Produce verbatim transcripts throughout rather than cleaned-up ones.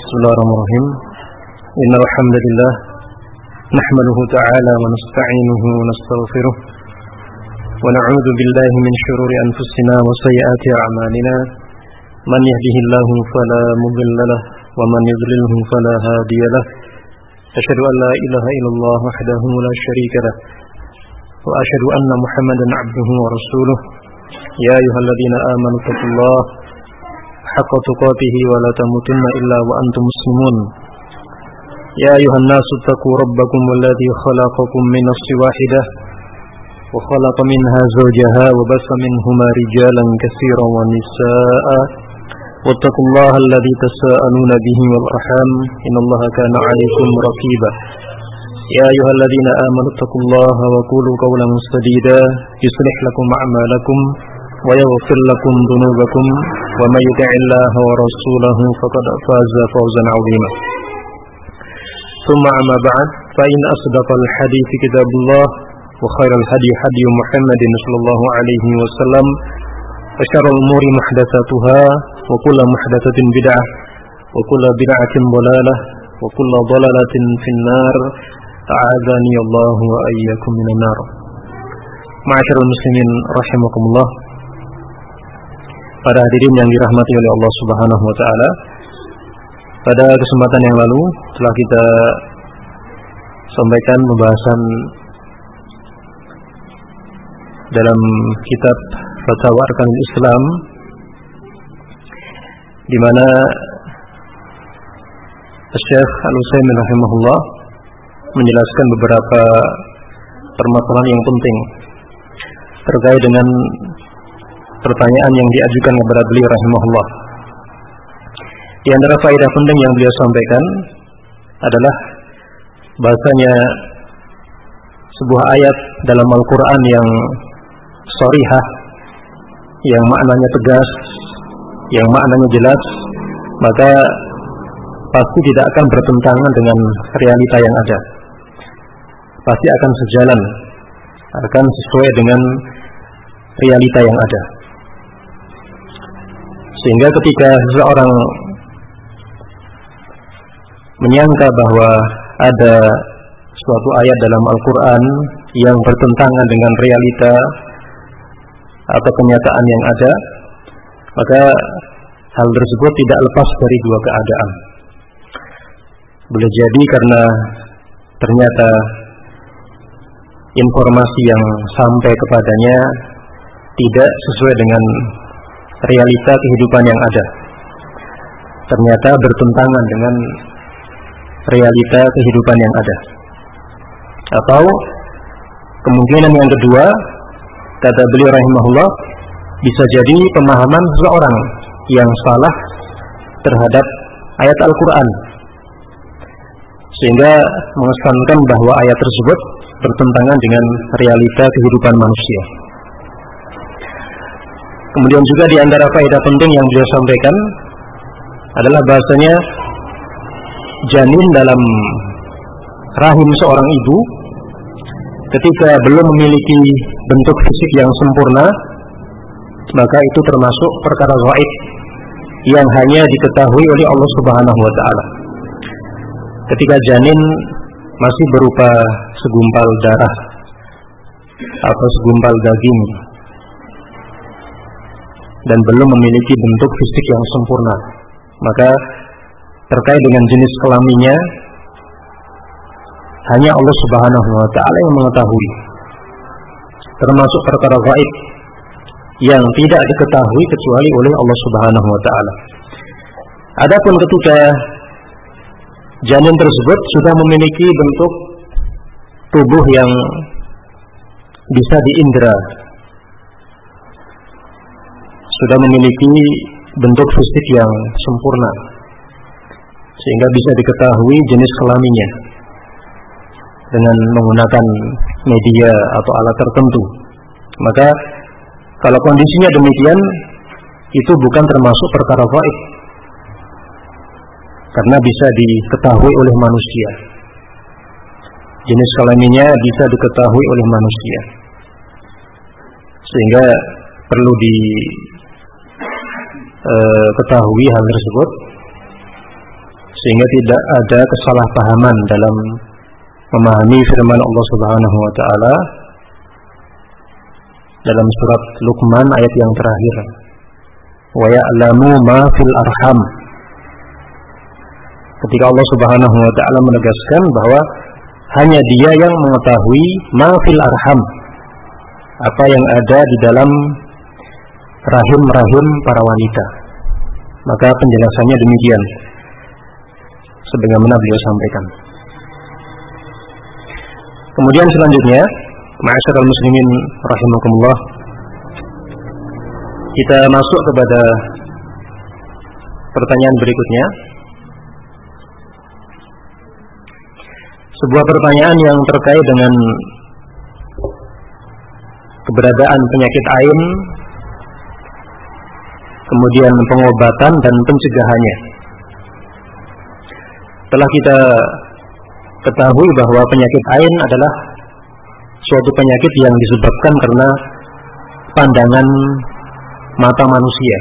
Bismillahirrahmanirrahim. Innal hamdalillah nahmaduhu ta'ala wa nasta'inuhu wa nastaghfiruh wa na'udzu billahi min shururi anfusina wa sayyiati a'malina. Man yahdihillahu fala mudilla lahu wa man yudlilhu fala hadiya lahu. Asyhadu an la ilaha illallah wahdahu la syarika lahu wa asyhadu anna Muhammadan 'abduhu wa rasuluh. Ya ayyuhalladzina amanu taqullaha haqqa tuqatih wa la tamutunna illa wa antum muslimun. Ya ayuhan nasu taqu rabbakum alladhi khalaqakum min nafsin wahidah wa khalaqa minha zawjaha wa bassa minhuma rijalan katsiran wa nisaa'a wattaqullaha alladhi tasaaluna bihi wal arham innallaha kana 'alaykum raqiba. Ya ayyuhalladzina amanu taqullaha wa qulu qawlan sadida yuslih lakum a'malakum wa yaghfir lakum dhunubakum wa may yuti'illaha wa rasulahu faqad faza fawzan 'azima. Thumma amma ba'd, fa in asdaqal hadithi kitabullah wa khairal hadi hadi Muhammadin sallallahu alaihi wasallam wa syarrul umuri muhdatsatuha wa kullu muhdatsatin bid'ah wa kullu bid'atin dhalalah wa kullu dhalalatin finnar. A'adzani Allah wa iyyakum minan nar. Ma'asyiral muslimin rahimakumullah. Para hadirin yang dirahmati oleh Allah Subhanahu wa taala, pada kesempatan yang lalu telah kita sampaikan pembahasan dalam kitab Fatwa Arkanul Islam, di mana Syekh Al-Utsaimin rahimahullah menjelaskan beberapa permasalahan yang penting terkait dengan pertanyaan yang diajukan kepada beliau rahimahullah. Di antara faedah penting yang beliau sampaikan adalah bahasanya sebuah ayat dalam Al-Quran yang sharihah, yang maknanya tegas, yang maknanya jelas, maka pasti tidak akan bertentangan dengan realita yang ada. Pasti akan sejalan, akan sesuai dengan realita yang ada. Sehingga ketika seseorang menyangka bahwa ada suatu ayat dalam Al-Quran yang bertentangan dengan realita atau kenyataan yang ada, maka hal tersebut tidak lepas dari dua keadaan. Boleh jadi karena ternyata informasi yang sampai kepadanya tidak sesuai dengan realita kehidupan yang ada, ternyata bertentangan dengan realita kehidupan yang ada. Atau kemungkinan yang kedua, kata beliau rahimahullah, bisa jadi pemahaman seseorang yang salah terhadap ayat Al-Quran, sehingga mengesankan bahwa ayat tersebut bertentangan dengan realita kehidupan manusia. Kemudian juga di antara faedah penting yang beliau sampaikan adalah bahasanya janin dalam rahim seorang ibu ketika belum memiliki bentuk fisik yang sempurna, maka itu termasuk perkara gaib yang hanya diketahui oleh Allah Subhanahu wa taala. Ketika janin masih berupa segumpal darah atau segumpal daging dan belum memiliki bentuk fisik yang sempurna, maka terkait dengan jenis kelaminnya hanya Allah Subhanahu wa taala yang mengetahui. Termasuk perkara gaib yang tidak diketahui kecuali oleh Allah Subhanahu wa taala. Adapun ketika janin tersebut sudah memiliki bentuk tubuh yang bisa diindra, sudah memiliki bentuk fisik yang sempurna, sehingga bisa diketahui jenis kelaminnya dengan menggunakan media atau alat tertentu, maka kalau kondisinya demikian, itu bukan termasuk perkara gaib, karena bisa diketahui oleh manusia. Jenis kelaminnya bisa diketahui oleh manusia, sehingga perlu diketahui hal tersebut sehingga tidak ada kesalahpahaman dalam memahami firman Allah Subhanahu wa taala dalam surat Luqman ayat yang terakhir, wa ya'lamu ma fil arham. Ketika Allah Subhanahu wa taala menegaskan bahwa hanya Dia yang mengetahui ma fil arham, apa yang ada di dalam rahim-rahim para wanita. Maka penjelasannya demikian sebagaimana beliau sampaikan. Kemudian selanjutnya, ma'asyiral muslimin rahimakumullah, kita masuk kepada pertanyaan berikutnya. Sebuah pertanyaan yang terkait dengan keberadaan penyakit ain, kemudian pengobatan dan pencegahannya. Telah kita ketahui bahwa penyakit ain adalah suatu penyakit yang disebabkan karena pandangan mata manusia.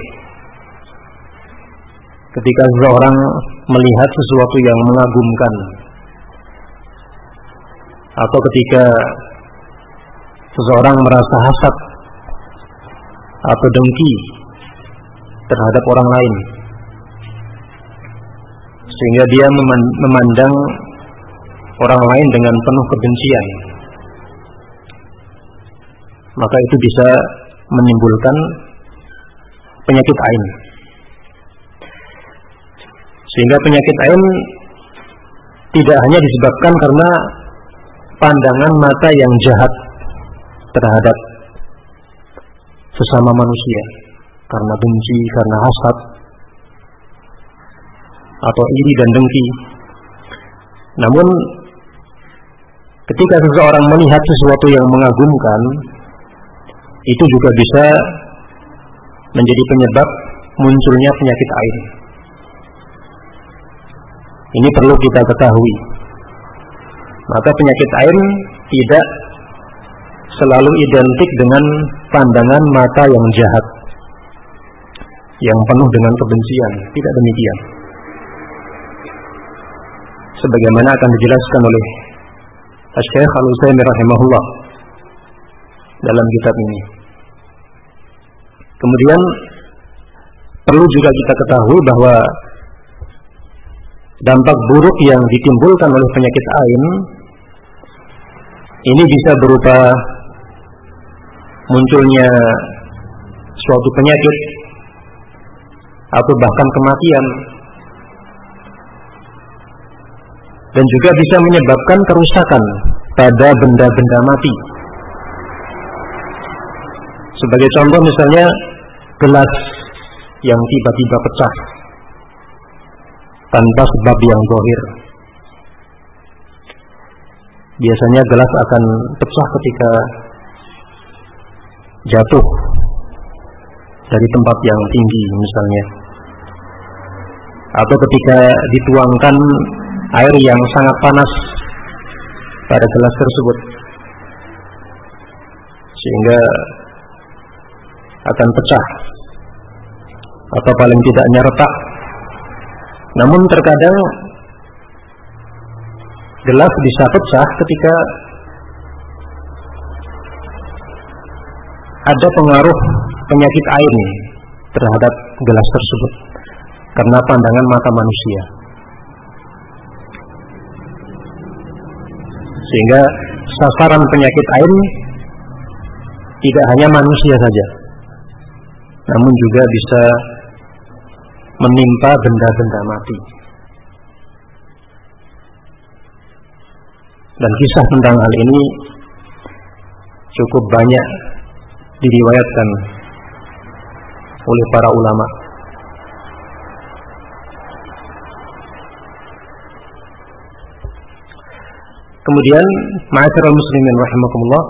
Ketika seseorang melihat sesuatu yang mengagumkan, atau ketika seseorang merasa hasad atau dengki terhadap orang lain, sehingga dia memandang orang lain dengan penuh kebencian, maka itu bisa menimbulkan penyakit ain. Sehingga penyakit ain tidak hanya disebabkan karena pandangan mata yang jahat terhadap sesama manusia, karena benci, karena hasad atau iri dan dengki. Namun ketika seseorang melihat sesuatu yang mengagumkan, itu juga bisa menjadi penyebab munculnya penyakit ain. Ini perlu kita ketahui. Maka penyakit ain tidak selalu identik dengan pandangan mata yang jahat, yang penuh dengan kebencian. Tidak demikian. Sebagaimana akan dijelaskan oleh Asy-Syaikh Al-Utsaimin rahimahullah dalam kitab ini. Kemudian perlu juga kita ketahui bahwa dampak buruk yang ditimbulkan oleh penyakit ain ini bisa berupa munculnya suatu penyakit atau bahkan kematian, dan juga bisa menyebabkan kerusakan pada benda-benda mati. Sebagai contoh misalnya gelas yang tiba-tiba pecah tanpa sebab yang zahir. Biasanya gelas akan pecah ketika jatuh dari tempat yang tinggi misalnya, atau ketika dituangkan air yang sangat panas pada gelas tersebut, sehingga akan pecah atau paling tidaknya retak. Namun terkadang gelas bisa pecah ketika ada pengaruh penyakit ain terhadap gelas tersebut karena pandangan mata manusia. Sehingga sasaran penyakit ain tidak hanya manusia saja, namun juga bisa menimpa benda-benda mati. Dan kisah tentang hal ini cukup banyak diriwayatkan oleh para ulama. Kemudian, ma'asyiral muslimin rahimakumullah,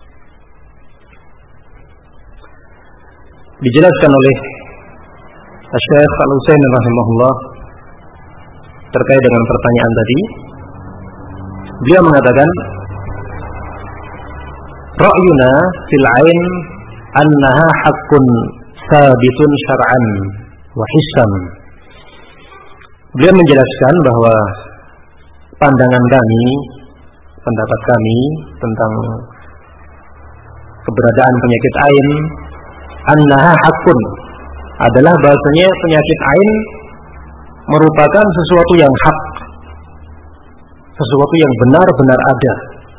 dijelaskan oleh Asy-Syaikh Al-Utsaimin rahimahullah terkait dengan pertanyaan tadi. Beliau mengatakan, ra'yuna fil 'ain annaha haqqun sabitun syar'an wa hissan Beliau menjelaskan bahwa pandangan kami, pendapat kami tentang keberadaan penyakit ain, annaha haqqun, adalah bahasanya penyakit ain merupakan sesuatu yang hak, sesuatu yang benar-benar ada.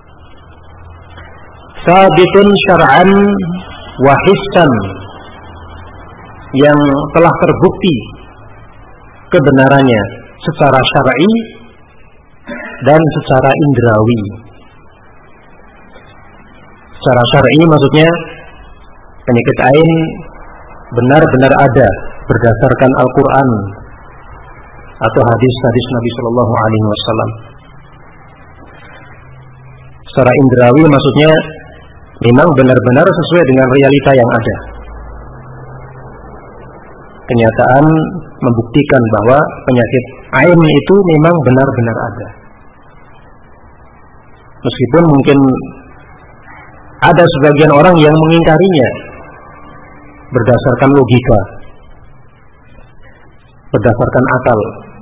Sabitun syar'an wa hissan, yang telah terbukti kebenarannya secara syar'i dan secara indrawi. Secara syar'i maksudnya penyakit ain benar-benar ada berdasarkan Al-Quran atau hadis-hadis Nabi Shallallahu Alaihi Wasallam. Secara indrawi maksudnya memang benar-benar sesuai dengan realita yang ada. Kenyataan membuktikan bahwa penyakit ain itu memang benar-benar ada. Meskipun mungkin ada sebagian orang yang mengingkarinya berdasarkan logika, berdasarkan akal.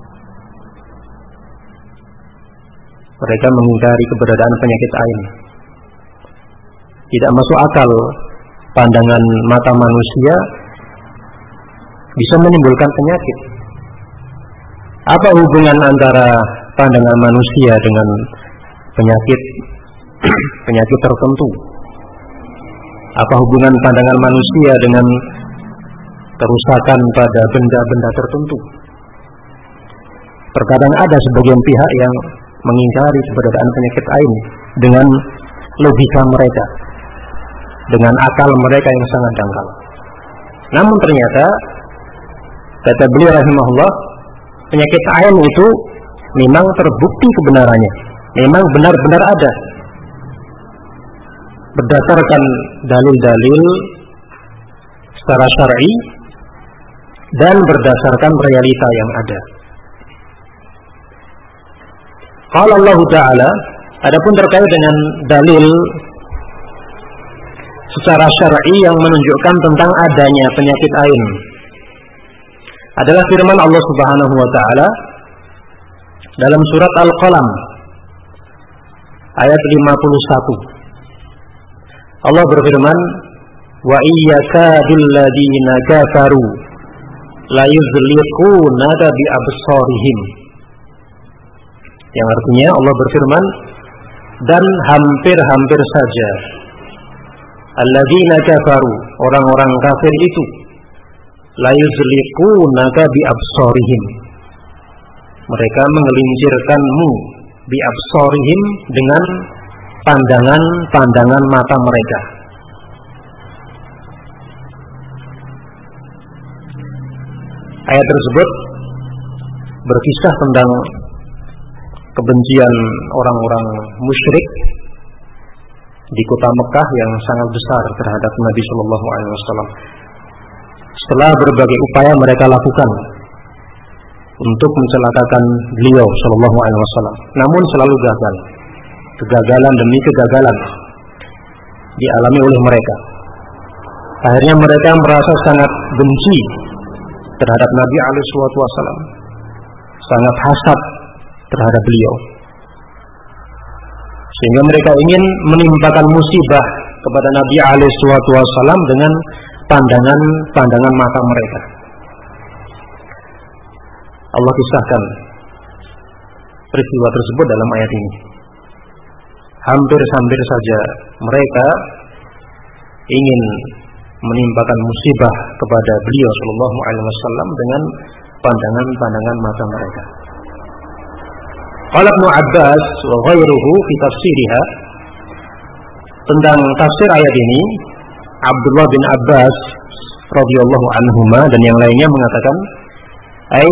Mereka mengingkari keberadaan penyakit ain. Tidak masuk akal pandangan mata manusia bisa menimbulkan penyakit. Apa hubungan antara pandangan manusia dengan penyakit penyakit tertentu? Apa hubungan pandangan manusia dengan kerusakan pada benda-benda tertentu? Terkadang ada sebagian pihak yang mengingkari keberadaan penyakit ain dengan logika mereka, dengan akal mereka yang sangat dangkal. Namun ternyata kata beliau rahimahullah, penyakit ain itu memang terbukti kebenarannya, memang benar-benar ada berdasarkan dalil-dalil secara syar'i dan berdasarkan realita yang ada. Qala Allah Ta'ala, adapun terkait dengan dalil secara syar'i yang menunjukkan tentang adanya penyakit ain adalah firman Allah Subhanahu wa taala dalam surat Al-Qalam ayat lima puluh satu. Allah berfirman, wa iyyakadul ladina kafaru la yuzliqunaka bi absarihim. Yang artinya Allah berfirman, dan hampir-hampir saja alladzina kafaru, orang-orang kafir itu, la yuzliqunaka bi absarihim, mereka menggelincirkanmu bi absarihim dengan pandangan-pandangan mata mereka. Ayat tersebut berkisah tentang kebencian orang-orang musyrik di kota Mekah yang sangat besar terhadap Nabi Shallallahu Alaihi Wasallam. Setelah berbagai upaya mereka lakukan untuk mencelakakan beliau Shallallahu Alaihi Wasallam, namun selalu gagal. Kegagalan demi kegagalan dialami oleh mereka. Akhirnya mereka merasa sangat benci terhadap Nabi alaihi wasallam, sangat hasad terhadap beliau, sehingga mereka ingin menimpakan musibah kepada Nabi alaihi wasallam dengan pandangan-pandangan mata mereka. Allah kisahkan peristiwa tersebut dalam ayat ini. Hampir-hampir saja mereka ingin menimpakan musibah kepada beliau sallallahu alaihi wasallam dengan pandangan-pandangan mata mereka. Qala Ibnu Abbas wa ghairuhu fi tafsiriha, tentang tafsir ayat ini Abdullah bin Abbas radhiyallahu anhuma dan yang lainnya mengatakan, ai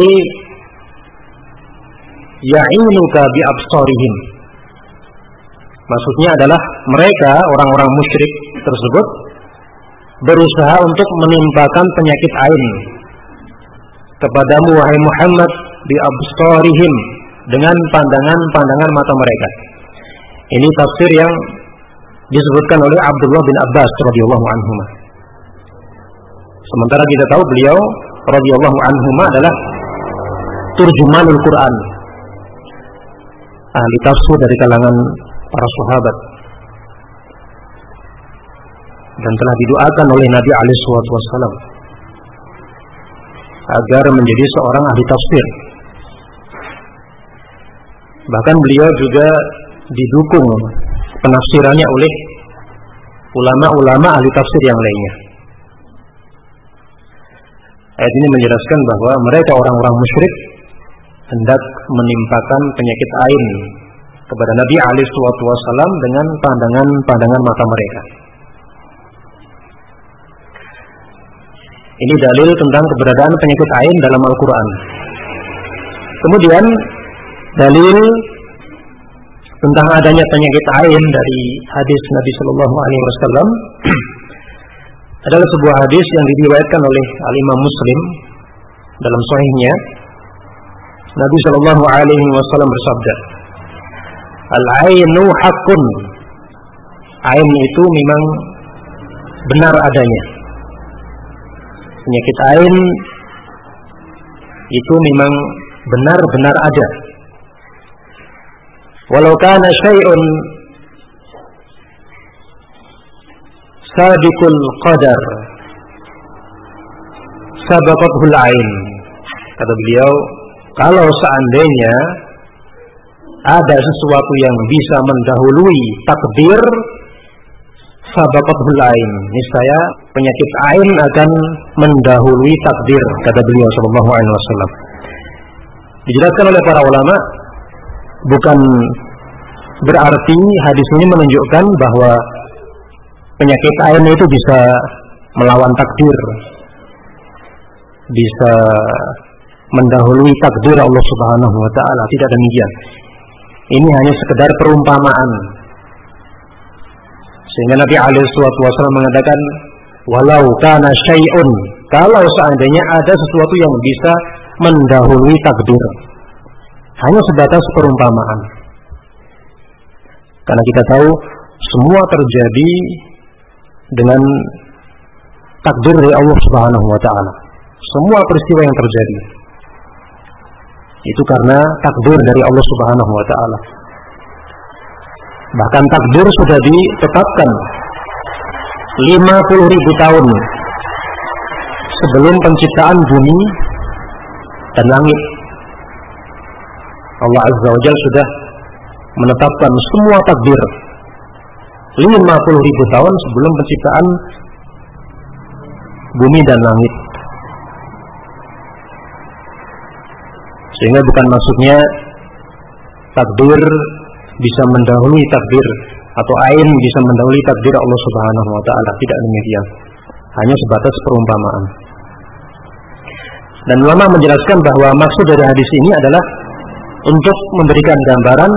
ya'inuka bi absarihim, maksudnya adalah mereka orang-orang musyrik tersebut berusaha untuk menimpakan penyakit ain kepadamu wahai Muhammad bi absarihim, dengan pandangan-pandangan mata mereka. Ini tafsir yang disebutkan oleh Abdullah bin Abbas radhiyallahu anhuma. Sementara kita tahu beliau radhiyallahu anhuma adalah turjumanul Quran, ahli tafsir dari kalangan para sahabat, dan telah didoakan oleh Nabi alaihi wasallam agar menjadi seorang ahli tafsir. Bahkan beliau juga didukung penafsirannya oleh ulama-ulama ahli tafsir yang lainnya. Ayat ini menjelaskan bahwa mereka orang-orang musyrik hendak menimpakan penyakit ain kepada Nabi alaihi wasallam dengan pandangan-pandangan mata mereka. Ini dalil tentang keberadaan penyakit ain dalam Al-Quran. Kemudian dalil tentang adanya penyakit ain dari hadis Nabi Shallallahu Alaihi Wasallam adalah sebuah hadis yang diriwayatkan oleh Al-Imam Muslim dalam Sahihnya. Nabi Shallallahu Alaihi Wasallam bersabda, "Al-ainu haqqun." Ain itu memang benar adanya. Penyakit ain itu memang benar-benar ada. Walau kana syai'un sabiqul qadar sabaqathul ain. Kata beliau, kalau seandainya ada sesuatu yang bisa mendahului takdir, sabaqathul ain, niscaya penyakit ain akan mendahului takdir, kata beliau sallallahu alaihi wasallam. Dijelaskan oleh para ulama, bukan berarti hadis ini menunjukkan bahwa penyakit ain itu bisa melawan takdir, bisa mendahului takdir Allah Subhanahu wa taala. Tidak demikian. Ini hanya sekedar perumpamaan. Sehingga Nabi alaihi wasallam mengatakan, walau kana syai'un, kalau seandainya ada sesuatu yang bisa mendahului takdir, hanya sebatas perumpamaan. Karena kita tahu semua terjadi dengan takdir dari Allah Subhanahu wa taala. Semua peristiwa yang terjadi itu karena takdir dari Allah Subhanahu wa taala. Bahkan takdir sudah ditetapkan lima puluh ribu tahun sebelum penciptaan bumi dan langit. Allah Azza wa Jalla sudah menetapkan semua takdir lima puluh ribu tahun sebelum penciptaan bumi dan langit. Sehingga bukan maksudnya takdir bisa mendahului takdir atau ain bisa mendahului takdir Allah Subhanahu wa taala. Tidak demikian. Hanya sebatas perumpamaan. Dan ulama menjelaskan bahwa maksud dari hadis ini adalah untuk memberikan gambaran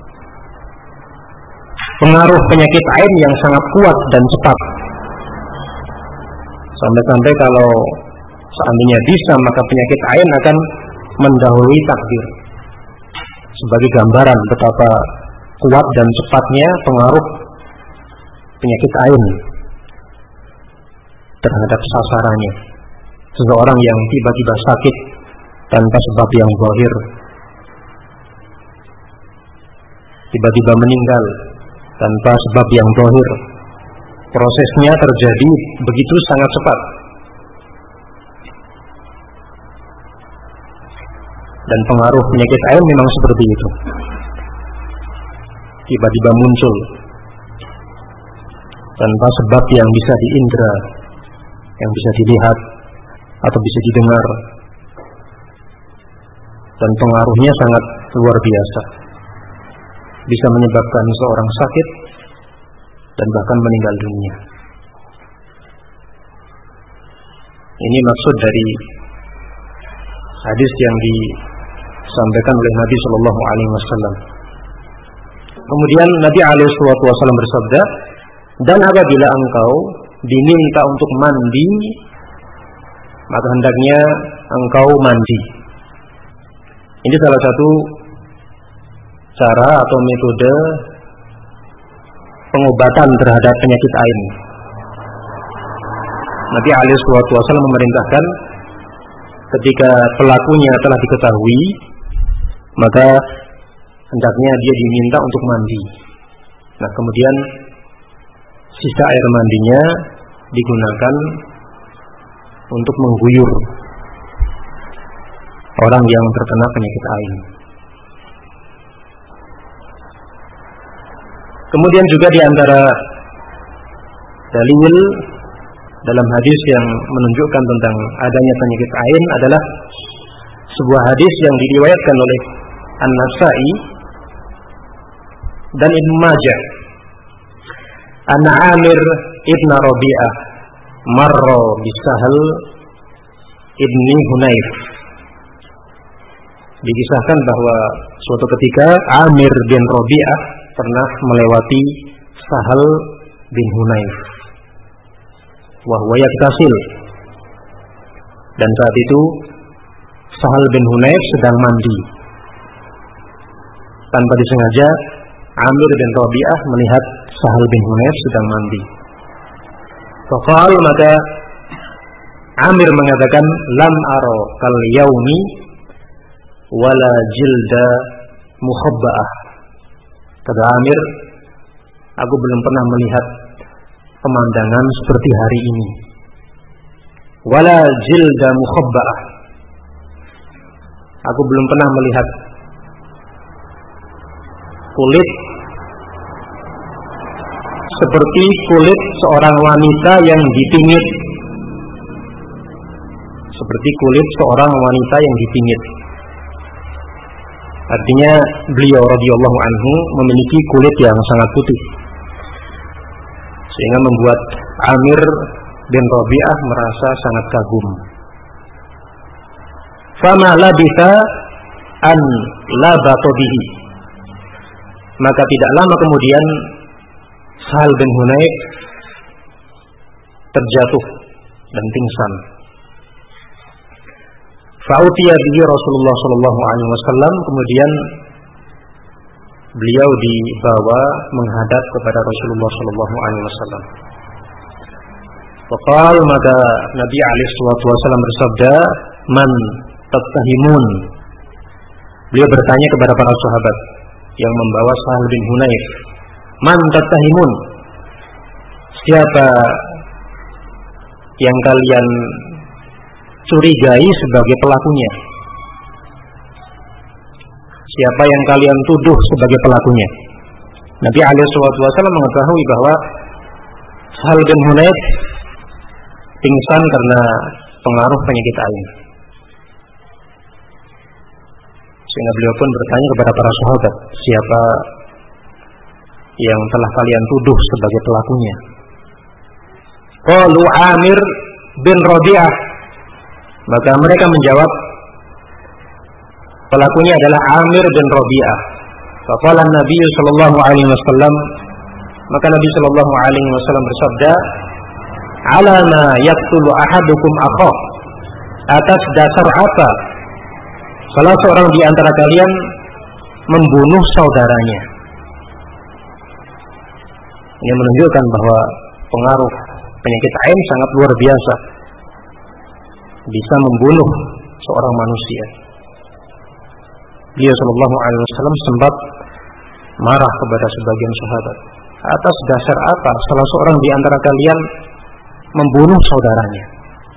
pengaruh penyakit ain yang sangat kuat dan cepat. Sampai-sampai kalau seandainya bisa, maka penyakit ain akan mendahului takdir. Sebagai gambaran betapa kuat dan cepatnya pengaruh penyakit ain terhadap sasarannya. Seseorang yang tiba-tiba sakit tanpa sebab yang zahir, tiba-tiba meninggal tanpa sebab yang zahir, prosesnya terjadi begitu sangat cepat. Dan pengaruh penyakit ain memang seperti itu. Tiba-tiba muncul tanpa sebab yang bisa diindra, yang bisa dilihat atau bisa didengar. Dan pengaruhnya sangat luar biasa. Bisa menyebabkan seorang sakit dan bahkan meninggal dunia. Ini maksud dari hadis yang disampaikan oleh Nabi Shallallahu Alaihi Wasallam. Kemudian Nabi Alaihi Wasallam bersabda, dan apabila engkau diminta untuk mandi, maka hendaknya engkau mandi. Ini salah satu cara atau metode pengobatan terhadap penyakit ain. Nabi Alaihi Wasallam memerintahkan ketika pelakunya telah diketahui, maka hendaknya dia diminta untuk mandi. Nah, kemudian sisa air mandinya digunakan untuk mengguyur orang yang terkena penyakit ain. Kemudian juga di antara dalil dalam hadis yang menunjukkan tentang adanya penyakit ain adalah sebuah hadis yang diriwayatkan oleh An-Nasa'i dan Ibnu Majah. Anna Amir ibn Rabi'ah marra bisahal ibni Hunayf. Dikisahkan bahwa suatu ketika Amir bin Rabi'ah pernah melewati Sahal bin Hunayf wa huwa yaktasil, dan saat itu Sahal bin Hunayf sedang mandi. Tanpa disengaja Amir bin Rabi'ah melihat Sahal bin Hunayf sedang mandi. Faqal, maka Amir mengatakan, lam aro kal yaumi wala jilda mukhabba'ah. Kata Amir, aku belum pernah melihat pemandangan seperti hari ini. Wala jilda mukhabba'ah. Aku belum pernah melihat kulit seperti kulit seorang wanita yang dipingit. Seperti kulit seorang wanita yang dipingit. Artinya beliau radhiyallahu anhu memiliki kulit yang sangat putih, sehingga membuat Amir bin Rabi'ah merasa sangat kagum. Fama labitha an labata bihi. Maka tidak lama kemudian Sahal bin Hunayf terjatuh dan pingsan. Fa'utiya bihi Rasulullah sallallahu alaihi wasallam, kemudian beliau dibawa menghadap kepada Rasulullah sallallahu alaihi wasallam. Faqal, maka Nabi alaihi wasallam bersabda, man tattahimun. Beliau bertanya kepada para sahabat yang membawa Sahal bin Hunayf, man tattahimun, siapa yang kalian curigai sebagai pelakunya? Siapa yang kalian tuduh sebagai pelakunya? Nabi alaihi wasallam mengetahui bahwa Sahal bin Hunayf pingsan karena pengaruh penyakit ain. Sehingga beliau pun bertanya kepada para sahabat, siapa yang telah kalian tuduh sebagai pelakunya? Qalu Amir bin Rabi'ah. Maka mereka menjawab, pelakunya adalah Amir bin Rabi'ah. Faqala Nabi sallallahu alaihi wasallam, maka Nabi sallallahu alaihi wasallam bersabda, ala ma yaqtulu ahadukum akhah, atas dasar apa salah seorang di antara kalian membunuh saudaranya. Ini menunjukkan bahwa pengaruh penyakit ain sangat luar biasa, bisa membunuh seorang manusia. Beliau sallallahu alaihi wasallam sempat marah kepada sebagian sahabat, atas dasar apa salah seorang di antara kalian membunuh saudaranya?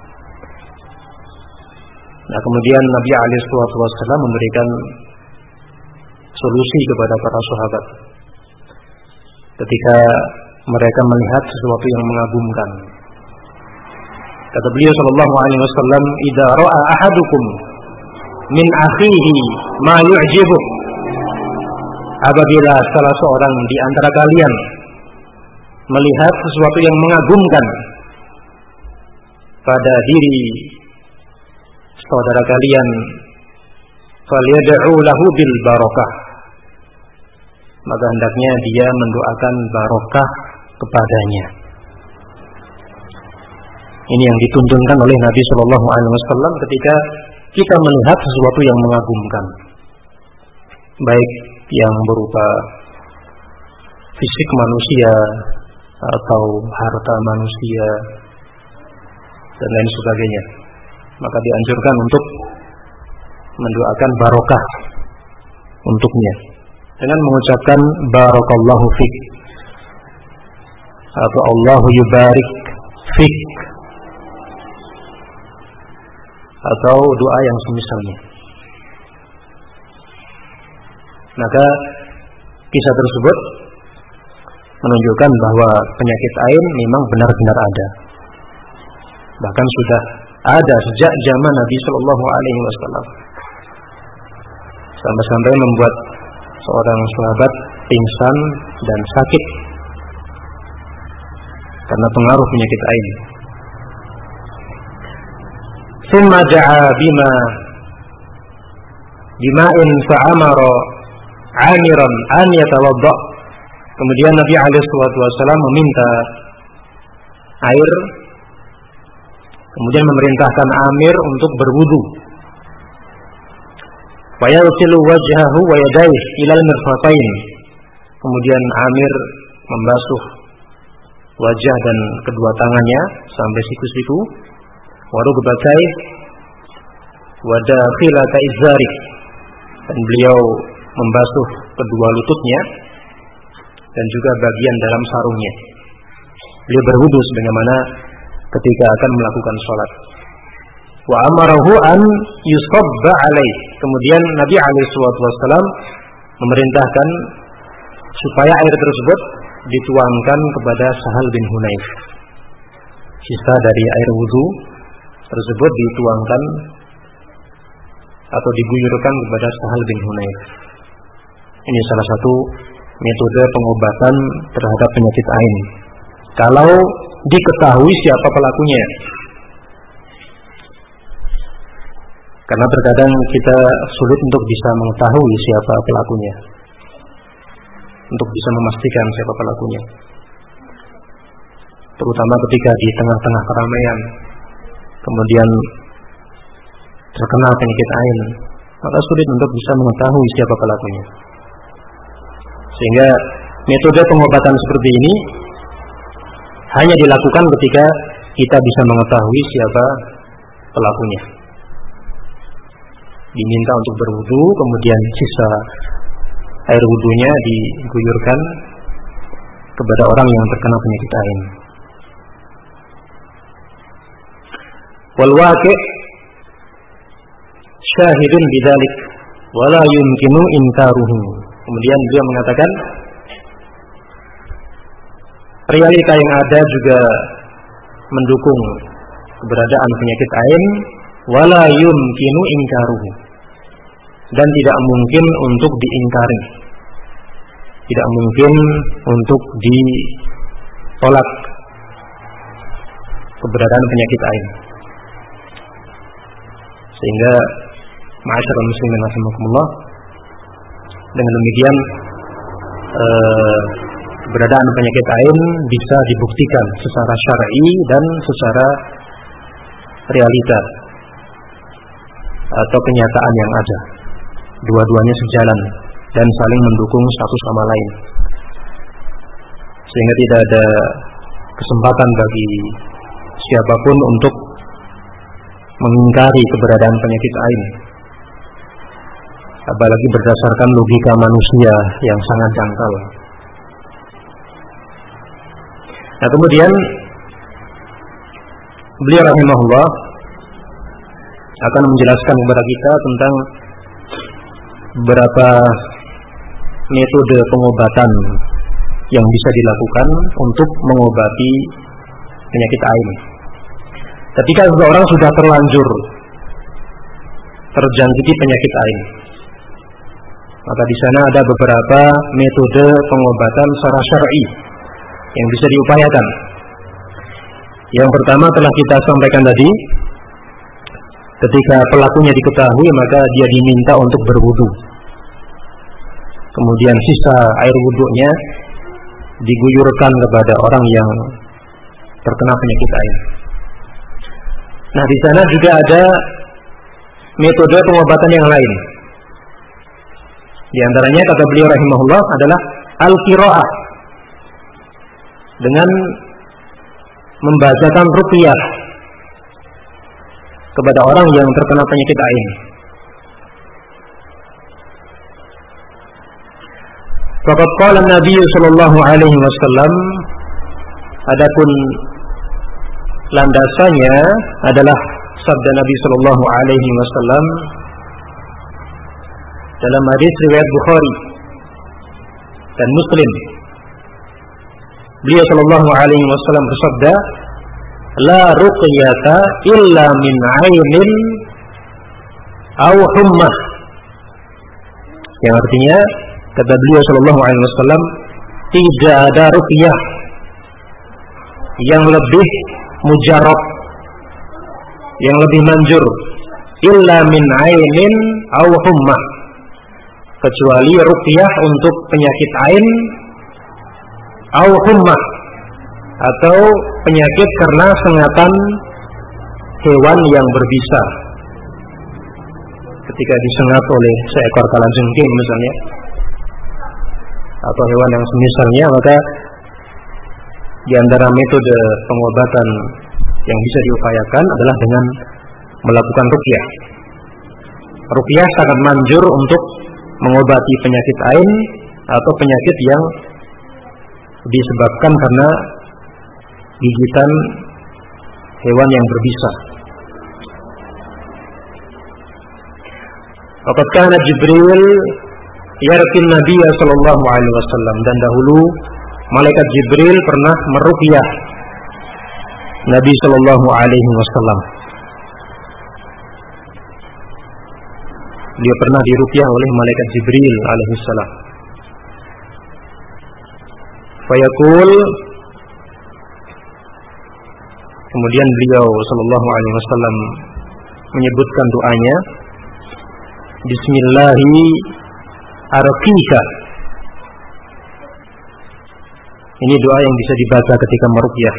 Nah, kemudian Nabi alaihi wasallam memberikan solusi kepada para sahabat ketika mereka melihat sesuatu yang mengagumkan. Kata beliau sallallahu alaihi wasallam, "Idza ra'a ahadukum min akhihi ma yu'jibu." Apabila salah seorang di antara kalian melihat sesuatu yang mengagumkan pada diri saudara kalian, falyad'u lahu bil barakah, maka hendaknya dia mendoakan barokah kepadanya. Ini yang dituntunkan oleh Nabi Shallallahu Alaihi Wasallam ketika kita melihat sesuatu yang mengagumkan, baik yang berupa fisik manusia atau harta manusia dan lain sebagainya. maka dianjurkan untuk mendoakan barokah untuknya dengan mengucapkan barakallahu fik atau Allahu yubarik fik atau doa yang semisalnya. Maka kisah tersebut menunjukkan bahwa penyakit ain memang benar-benar ada. Bahkan sudah ada sejak zaman Nabi Shallallahu Alaihi Wasallam, sampai-sampai membuat seorang sahabat pingsan dan sakit karena pengaruh penyakit ain. Thumma da'a bima bima'in fa'amara 'amiran an yatawadda. Kemudian Nabi alaihi wasallam meminta air, kemudian memerintahkan Amir untuk berwudu. Wa yaghsilu wajhahu wa yadayhi ila al-mirfaqain. Kemudian Amir membasuh wajah dan kedua tangannya sampai siku-siku. Wa rukbatayhi wa dakhilata izari. Dan beliau membasuh kedua lututnya dan juga bagian dalam sarungnya. Beliau berwudu sebagaimana ketika akan melakukan sholat. Wa amarahu an yusabba alaih. Kemudian Nabi alaihi wasallam memerintahkan supaya air tersebut dituangkan kepada Sahal bin Hunayf. Sisa dari air wudu tersebut dituangkan atau diguyurkan kepada Sahal bin Hunayf. Ini salah satu metode pengobatan terhadap penyakit ain. Kalau diketahui siapa pelakunya. Karena terkadang kita sulit untuk bisa mengetahui siapa pelakunya, untuk bisa memastikan siapa pelakunya. Terutama ketika di tengah-tengah keramaian, kemudian terkena penyakit ain, maka sulit untuk bisa mengetahui siapa pelakunya. Sehingga metode pengobatan seperti ini hanya dilakukan ketika kita bisa mengetahui siapa pelakunya. Diminta untuk berwudu, kemudian sisa air wudunya diguyurkan kepada orang yang terkena penyakit ain. Wal waqi' syahidun bidzalik wala yumkinu inkaruhu. Kemudian beliau mengatakan realita yang ada juga mendukung keberadaan penyakit ain, wala yumkinu inkaruhu, dan tidak mungkin untuk diingkari, tidak mungkin untuk ditolak keberadaan penyakit ain. Sehingga ma'asyiral muslimin rahimakumullah, dengan demikian eh, keberadaan penyakit ain bisa dibuktikan secara syar'i dan secara realita atau kenyataan yang ada. Dua-duanya sejalan dan saling mendukung satu sama lain, sehingga tidak ada kesempatan bagi siapapun untuk mengingkari keberadaan penyakit ain, apalagi berdasarkan logika manusia yang sangat dangkal. Nah, kemudian beliau rahimahullah akan menjelaskan kepada kita tentang beberapa metode pengobatan yang bisa dilakukan untuk mengobati penyakit ain. Ketika seseorang sudah terlanjur terjangkiti penyakit ain, maka di sana ada beberapa metode pengobatan secara syar'i yang bisa diupayakan. Yang pertama telah kita sampaikan tadi, ketika pelakunya diketahui maka dia diminta untuk berwudu. Kemudian sisa air wudunya diguyurkan kepada orang yang terkena penyakit ain. Nah, di sana juga ada metode pengobatan yang lain. Di antaranya kata beliau rahimahullah adalah al-qiraah, dengan membacakan ruqyah kepada orang yang terkena penyakit ain. Faqad qala Nabi sallallahu alaihi wasallam, adapun landasannya adalah sabda Nabi sallallahu alaihi wasallam dalam hadis riwayat Bukhari dan Muslim. Beliau sallallahu alaihi wasallam bersabda, la ruqyata illa min 'ainin aw hummah. Yang artinya, kata beliau sallallahu alaihi wasallam, tidak ada ruqyah yang lebih mujarab, yang lebih manjur, illa min 'ainin aw hummah, kecuali ruqyah untuk penyakit ain aw hummah, atau penyakit karena sengatan hewan yang berbisa. Ketika disengat oleh seekor kalajengking misalnya, atau hewan yang semisalnya, maka di antara metode pengobatan yang bisa diupayakan adalah dengan melakukan ruqyah. Ruqyah sangat manjur untuk mengobati penyakit ain atau penyakit yang disebabkan karena gigitan hewan yang berbisa. Waqad kana Jibril yarqin Nabi sallallahu alaihi wasallam, dan dahulu malaikat Jibril pernah meruqyah Nabi sallallahu alaihi wasallam. Dia pernah diruqyah oleh malaikat Jibril alaihi salam. Fayaqul, kemudian beliau sallallahu alaihi wasallam menyebutkan doanya, Bismillahi arqika. Ini doa yang bisa dibaca ketika meruqyah.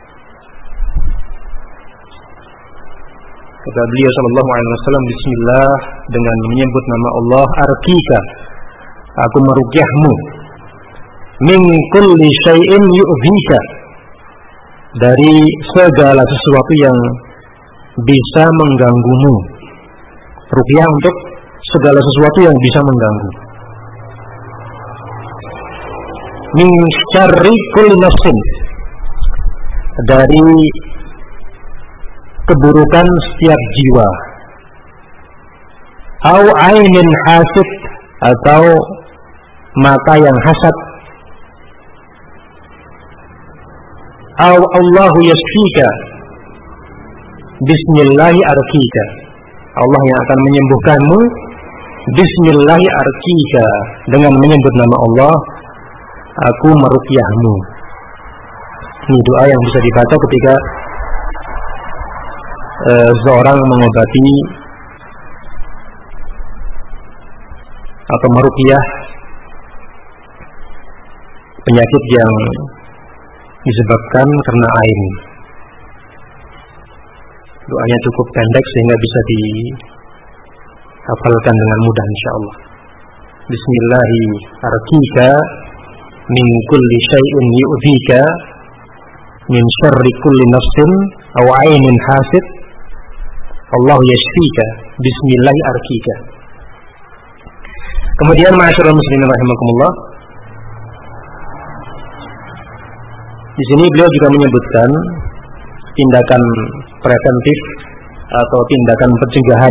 Kata beliau sallallahu alaihi wasallam, Bismillah, dengan menyebut nama Allah, arqika, aku meruqyahmu, min kulli syai'in yu'dhika, dari segala sesuatu yang bisa mengganggumu. Ruqyah untuk segala sesuatu yang bisa mengganggu. Min syarri kulli nafsin, dari keburukan setiap jiwa. Au ainin hasid, atau mata yang hasad. Au Allahu yashfika, Bismillahi arqika, Allah yang akan menyembuhkanmu, Bismillahi arqika, dengan menyebut nama Allah, aku meruqyahmu. Ini doa yang bisa dibaca ketika uh, seorang mengobati atau meruqyah penyakit yang disebabkan karena ain. Doanya cukup pendek sehingga bisa dihafalkan dengan mudah insyaallah. Bismillahi arqika min kulli syai'in yu'dhika min syarri kulli nafsin aw 'ainin hasid, Allah yashfika, Bismillahi arqika. Kemudian ma'asyiral muslimin rahimakumullah, di sini beliau juga menyebutkan tindakan preventif atau tindakan pencegahan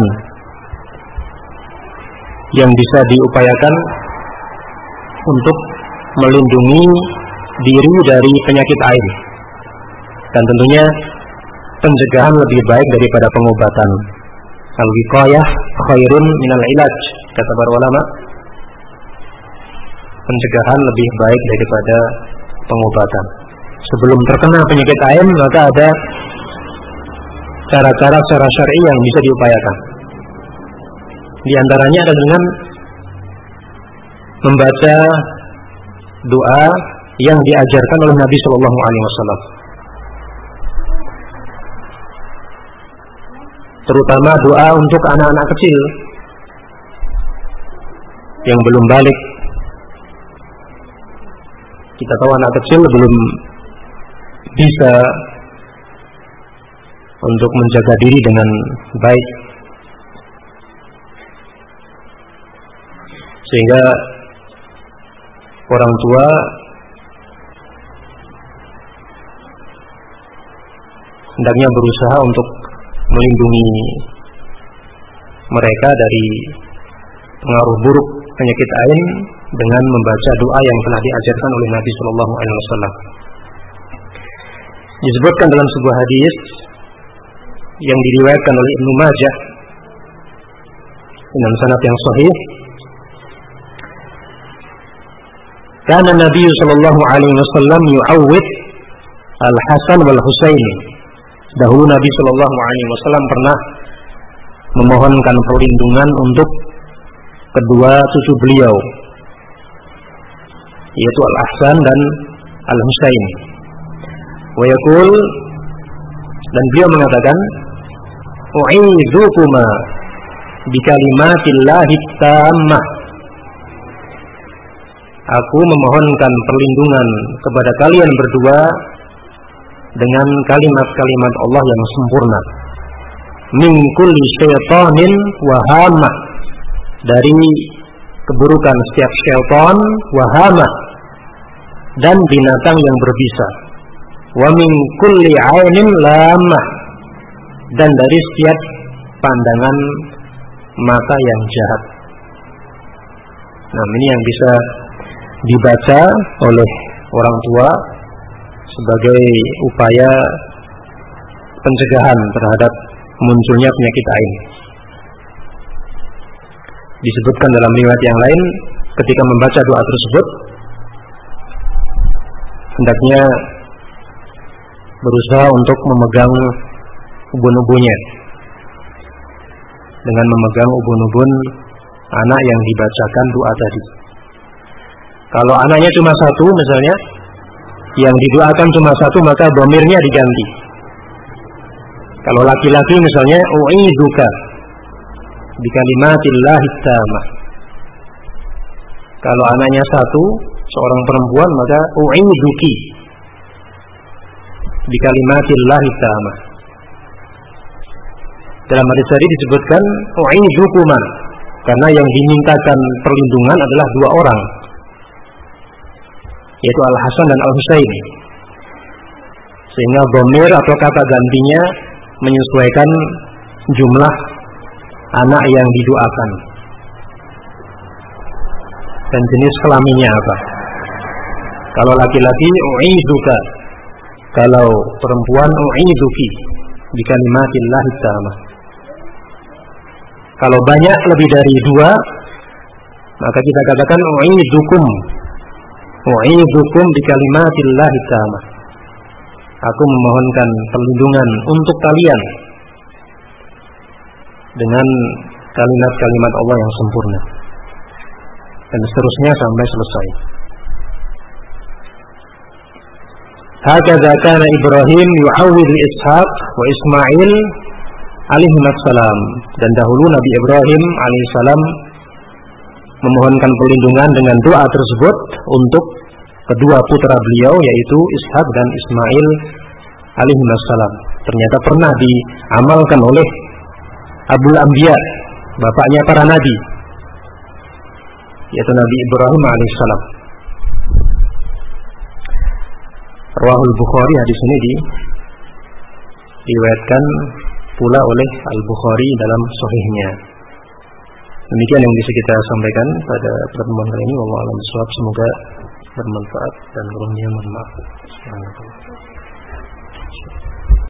yang bisa diupayakan untuk melindungi diri dari penyakit ain. Dan tentunya pencegahan lebih baik daripada pengobatan. Al-wiqayah khairun minal ilaj, kata para ulama. Pencegahan lebih baik daripada pengobatan. Sebelum terkena penyakit ain, maka ada cara-cara secara syar'i yang bisa diupayakan. Di antaranya adalah dengan membaca doa yang diajarkan oleh Nabi Shallallahu Alaihi Wasallam, terutama doa untuk anak-anak kecil yang belum balik. Kita tahu anak kecil belum bisa untuk menjaga diri dengan baik, sehingga orang tua hendaknya berusaha untuk melindungi mereka dari pengaruh buruk penyakit ain dengan membaca doa yang telah diajarkan oleh Nabi Shallallahu Alaihi Wasallam. Disebutkan dalam sebuah hadis yang diriwayatkan oleh Ibnu Majah dengan sanad yang sahih, karena Nabi Shallallahu Alaihi Wasallam yu'awwid Al-Hasan wal Husain. Dahulu Nabi Shallallahu Alaihi Wasallam pernah memohonkan perlindungan untuk kedua cucu beliau, yaitu Al-Hasan dan Al-Husain. Wa yaqul, dan beliau mengatakan, u'izukuma bi kalimatillahi tammah. Aku memohonkan perlindungan kepada kalian berdua dengan kalimat-kalimat Allah yang sempurna. Min kulli syaitanin wa hamah, dari keburukan setiap syaitan, wa hamah, dan binatang yang berbisa. Wa min kulli ainin lamah, dan dari setiap pandangan mata yang jahat. Nah, ini yang bisa dibaca oleh orang tua sebagai upaya pencegahan terhadap munculnya penyakit ain. Disebutkan dalam riwayat yang lain, ketika membaca doa tersebut hendaknya berusaha untuk memegang ubun-ubunnya, dengan memegang ubun-ubun anak yang dibacakan doa tadi. Kalau anaknya cuma satu misalnya, yang didoakan cuma satu, maka dhamirnya diganti. Kalau laki-laki misalnya, u'izuka bi kalimatillahi tammah. Kalau anaknya satu, seorang perempuan, maka u'izuki bi kalimatillahi tammah. Dalam hadis tadi disebutkan u'izukuma, karena yang dimintakan perlindungan adalah dua orang, yaitu Al-Hasan dan Al-Husain, sehingga dhamir atau kata gantinya menyesuaikan jumlah anak yang didoakan dan jenis kelaminnya apa. Kalau laki-laki u'izuka, kalau perempuan u'izuki bi kalimatillahi tammah. Kalau banyak lebih dari dua, maka kita katakan u'izukum u'izukum bi kalimatillahi tammah. Aku memohonkan perlindungan untuk kalian dengan kalimat-kalimat Allah yang sempurna, dan seterusnya sampai selesai. Hakadha kana Ibrahim yu'awwidhu Ishaq wa Ismail alaihissalam. Dan dahulu Nabi Ibrahim alaihissalam memohonkan perlindungan dengan doa tersebut untuk kedua putra beliau, yaitu Ishaq dan Ismail alaihissalam. Ternyata pernah diamalkan oleh Abul Anbiya, bapaknya para nabi, yaitu Nabi Ibrahim alaihissalam. Rawahul Bukhari, hadis ini di diriwayatkan pula oleh Al-Bukhari dalam sahihnya. Demikian yang bisa kita sampaikan pada pertemuan kali ini. Wallahu a'lam bishawab. Semoga bermanfaat dan kurangnya mohon maaf.